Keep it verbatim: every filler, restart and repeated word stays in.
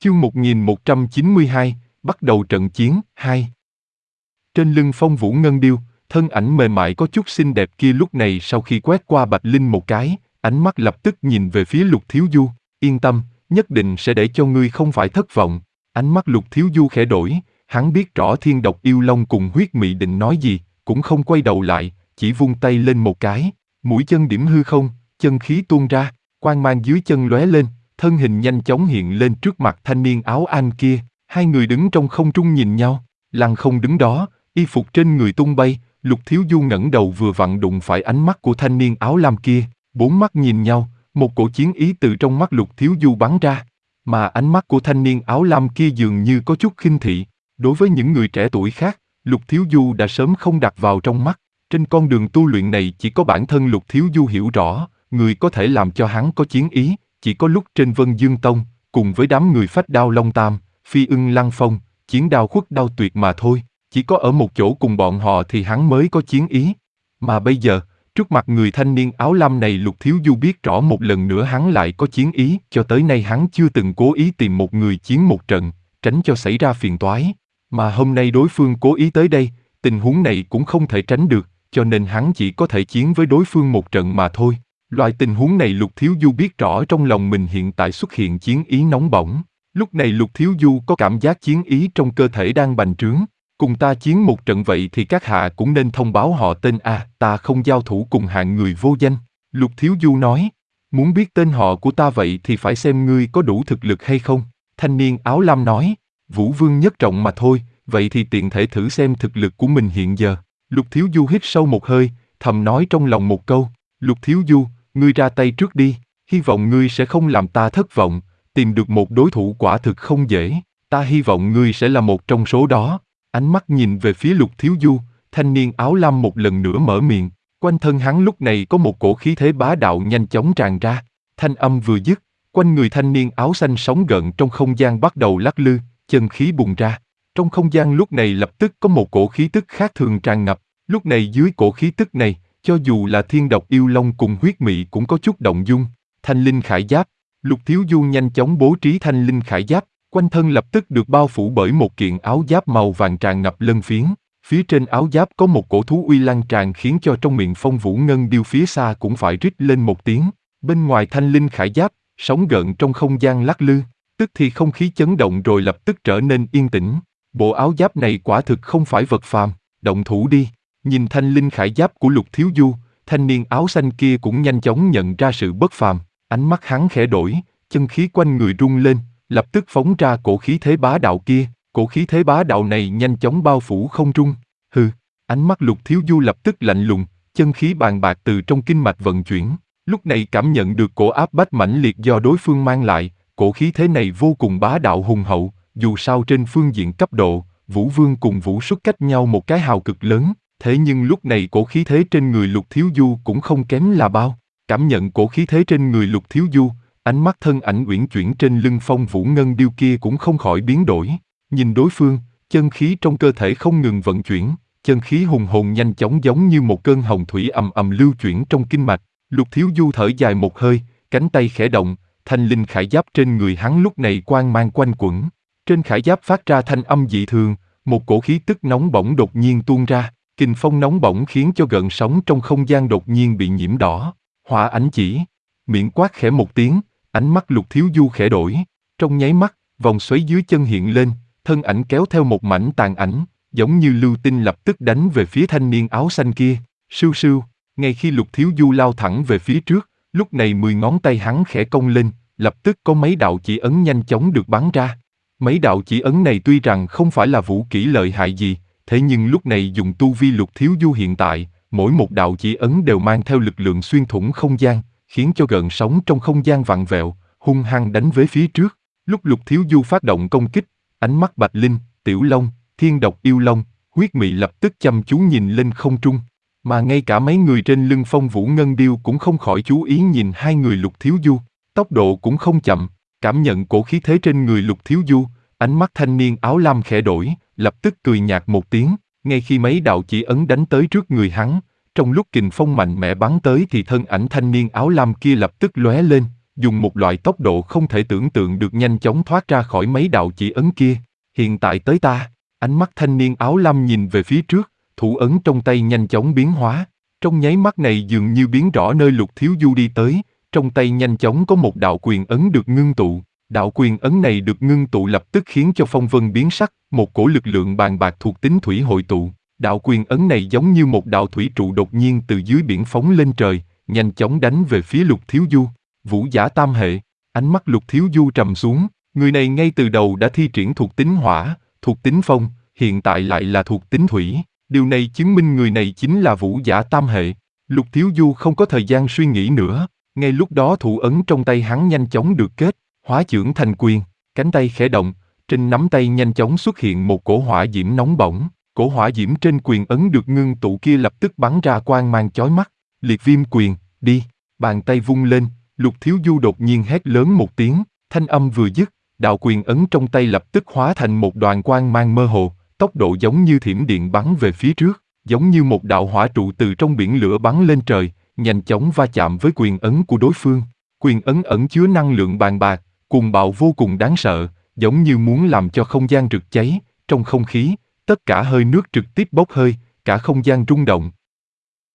Chương một nghìn một trăm chín mươi hai, bắt đầu trận chiến, hai. Trên lưng Phong Vũ Ngân Điêu, thân ảnh mềm mại có chút xinh đẹp kia lúc này sau khi quét qua Bạch Linh một cái, ánh mắt lập tức nhìn về phía Lục Thiếu Du, yên tâm, nhất định sẽ để cho ngươi không phải thất vọng. Ánh mắt Lục Thiếu Du khẽ đổi, hắn biết rõ Thiên Độc Yêu Long cùng Huyết Mị định nói gì, cũng không quay đầu lại, chỉ vung tay lên một cái, mũi chân điểm hư không, chân khí tuôn ra, quang mang dưới chân lóe lên, thân hình nhanh chóng hiện lên trước mặt thanh niên áo an kia, hai người đứng trong không trung nhìn nhau, Lăng Không đứng đó, y phục trên người tung bay, Lục Thiếu Du ngẩng đầu vừa vặn đụng phải ánh mắt của thanh niên áo lam kia, bốn mắt nhìn nhau, một cổ chiến ý từ trong mắt Lục Thiếu Du bắn ra, mà ánh mắt của thanh niên áo lam kia dường như có chút khinh thị, đối với những người trẻ tuổi khác, Lục Thiếu Du đã sớm không đặt vào trong mắt, trên con đường tu luyện này chỉ có bản thân Lục Thiếu Du hiểu rõ, người có thể làm cho hắn có chiến ý, chỉ có lúc trên Vân Dương Tông, cùng với đám người Phách Đao Long Tam, Phi Ưng Lăng Phong, Chiến Đao Khuất Đao Tuyệt mà thôi, chỉ có ở một chỗ cùng bọn họ thì hắn mới có chiến ý. Mà bây giờ, trước mặt người thanh niên áo lam này Lục Thiếu Du biết rõ một lần nữa hắn lại có chiến ý, cho tới nay hắn chưa từng cố ý tìm một người chiến một trận, tránh cho xảy ra phiền toái. Mà hôm nay đối phương cố ý tới đây, tình huống này cũng không thể tránh được, cho nên hắn chỉ có thể chiến với đối phương một trận mà thôi. Loại tình huống này Lục Thiếu Du biết rõ trong lòng mình hiện tại xuất hiện chiến ý nóng bỏng. Lúc này Lục Thiếu Du có cảm giác chiến ý trong cơ thể đang bành trướng. Cùng ta chiến một trận vậy thì các hạ cũng nên thông báo họ tên a, ta không giao thủ cùng hạng người vô danh. Lục Thiếu Du nói, muốn biết tên họ của ta vậy thì phải xem ngươi có đủ thực lực hay không. Thanh niên áo lam nói, Vũ Vương nhất trọng mà thôi, vậy thì tiện thể thử xem thực lực của mình hiện giờ. Lục Thiếu Du hít sâu một hơi, thầm nói trong lòng một câu, Lục Thiếu Du, ngươi ra tay trước đi, hy vọng ngươi sẽ không làm ta thất vọng, tìm được một đối thủ quả thực không dễ, ta hy vọng ngươi sẽ là một trong số đó. Ánh mắt nhìn về phía Lục Thiếu Du, thanh niên áo lam một lần nữa mở miệng, quanh thân hắn lúc này có một cổ khí thế bá đạo nhanh chóng tràn ra, thanh âm vừa dứt, quanh người thanh niên áo xanh sóng gợn trong không gian bắt đầu lắc lư, chân khí bùng ra. Trong không gian lúc này lập tức có một cổ khí tức khác thường tràn ngập, lúc này dưới cổ khí tức này, cho dù là Thiên Độc Yêu Long cùng Huyết Mị cũng có chút động dung. Thanh Linh Khải Giáp, Lục Thiếu Du nhanh chóng bố trí Thanh Linh Khải Giáp, quanh thân lập tức được bao phủ bởi một kiện áo giáp màu vàng tràn ngập lân phiến. Phía trên áo giáp có một cổ thú uy lan tràn khiến cho trong miệng Phong Vũ Ngân Điêu phía xa cũng phải rít lên một tiếng. Bên ngoài Thanh Linh Khải Giáp, sóng gợn trong không gian lắc lư, tức thì không khí chấn động rồi lập tức trở nên yên tĩnh. Bộ áo giáp này quả thực không phải vật phàm, động thủ đi. Nhìn Thanh Linh Khải Giáp của Lục Thiếu Du, thanh niên áo xanh kia cũng nhanh chóng nhận ra sự bất phàm, ánh mắt hắn khẽ đổi, chân khí quanh người rung lên, lập tức phóng ra cổ khí thế bá đạo kia, cổ khí thế bá đạo này nhanh chóng bao phủ không trung. Hừ, ánh mắt Lục Thiếu Du lập tức lạnh lùng, chân khí bàn bạc từ trong kinh mạch vận chuyển, lúc này cảm nhận được cổ áp bách mãnh liệt do đối phương mang lại, cổ khí thế này vô cùng bá đạo hùng hậu, dù sao trên phương diện cấp độ, Vũ Vương cùng Vũ Xuất cách nhau một cái hào cực lớn. Thế nhưng lúc này cổ khí thế trên người Lục Thiếu Du cũng không kém là bao. Cảm nhận cổ khí thế trên người Lục Thiếu Du, ánh mắt thân ảnh uyển chuyển trên lưng Phong Vũ Ngân Điêu kia cũng không khỏi biến đổi. Nhìn đối phương, chân khí trong cơ thể không ngừng vận chuyển, chân khí hùng hồn nhanh chóng giống như một cơn hồng thủy ầm ầm lưu chuyển trong kinh mạch. Lục Thiếu Du thở dài một hơi, cánh tay khẽ động, thanh linh khải giáp trên người hắn lúc này quang mang quanh quẩn. Trên khải giáp phát ra thanh âm dị thường, một cổ khí tức nóng bỏng đột nhiên tuôn ra. Kình phong nóng bỏng khiến cho gợn sóng trong không gian đột nhiên bị nhiễm đỏ. Hỏa ảnh chỉ, miệng quát khẽ một tiếng, ánh mắt Lục Thiếu Du khẽ đổi. Trong nháy mắt, vòng xoáy dưới chân hiện lên, thân ảnh kéo theo một mảnh tàn ảnh, giống như lưu tinh lập tức đánh về phía thanh niên áo xanh kia. Sưu sưu, ngay khi Lục Thiếu Du lao thẳng về phía trước, lúc này mười ngón tay hắn khẽ cong lên, lập tức có mấy đạo chỉ ấn nhanh chóng được bắn ra. Mấy đạo chỉ ấn này tuy rằng không phải là vũ kỹ lợi hại gì, thế nhưng lúc này dùng tu vi Lục Thiếu Du hiện tại, mỗi một đạo chỉ ấn đều mang theo lực lượng xuyên thủng không gian, khiến cho gợn sóng trong không gian vặn vẹo, hung hăng đánh về phía trước. Lúc Lục Thiếu Du phát động công kích, ánh mắt Bạch Linh, Tiểu Long, Thiên Độc Yêu Long, Huyết Mị lập tức chăm chú nhìn lên không trung, mà ngay cả mấy người trên lưng Phong Vũ Ngân Điêu cũng không khỏi chú ý nhìn hai người Lục Thiếu Du, tốc độ cũng không chậm, cảm nhận cổ khí thế trên người Lục Thiếu Du, ánh mắt thanh niên áo lam khẽ đổi, lập tức cười nhạt một tiếng, ngay khi mấy đạo chỉ ấn đánh tới trước người hắn, trong lúc kình phong mạnh mẽ bắn tới thì thân ảnh thanh niên áo lam kia lập tức lóe lên, dùng một loại tốc độ không thể tưởng tượng được nhanh chóng thoát ra khỏi mấy đạo chỉ ấn kia. Hiện tại tới ta, ánh mắt thanh niên áo lam nhìn về phía trước, thủ ấn trong tay nhanh chóng biến hóa. Trong nháy mắt này dường như biến rõ nơi Lục Thiếu Du đi tới, trong tay nhanh chóng có một đạo quyền ấn được ngưng tụ. Đạo quyền ấn này được ngưng tụ lập tức khiến cho phong vân biến sắc, một cổ lực lượng bàn bạc thuộc tính thủy hội tụ. Đạo quyền ấn này giống như một đạo thủy trụ đột nhiên từ dưới biển phóng lên trời, nhanh chóng đánh về phía Lục Thiếu Du. Vũ giả tam hệ, ánh mắt Lục Thiếu Du trầm xuống, người này ngay từ đầu đã thi triển thuộc tính hỏa, thuộc tính phong, hiện tại lại là thuộc tính thủy. Điều này chứng minh người này chính là vũ giả tam hệ. Lục Thiếu Du không có thời gian suy nghĩ nữa, ngay lúc đó thủ ấn trong tay hắn nhanh chóng được kết, hóa chưởng thành quyền, cánh tay khẽ động, trên nắm tay nhanh chóng xuất hiện một cổ hỏa diễm nóng bỏng, cổ hỏa diễm trên quyền ấn được ngưng tụ kia lập tức bắn ra quang mang chói mắt. Liệt viêm quyền, đi, bàn tay vung lên, Lục Thiếu Du đột nhiên hét lớn một tiếng, thanh âm vừa dứt, đạo quyền ấn trong tay lập tức hóa thành một đoàn quang mang mơ hồ, tốc độ giống như thiểm điện bắn về phía trước, giống như một đạo hỏa trụ từ trong biển lửa bắn lên trời, nhanh chóng va chạm với quyền ấn của đối phương. Quyền ấn ẩn chứa năng lượng bàn bạc, cuồng bạo vô cùng đáng sợ, giống như muốn làm cho không gian rực cháy. Trong không khí, tất cả hơi nước trực tiếp bốc hơi, cả không gian rung động.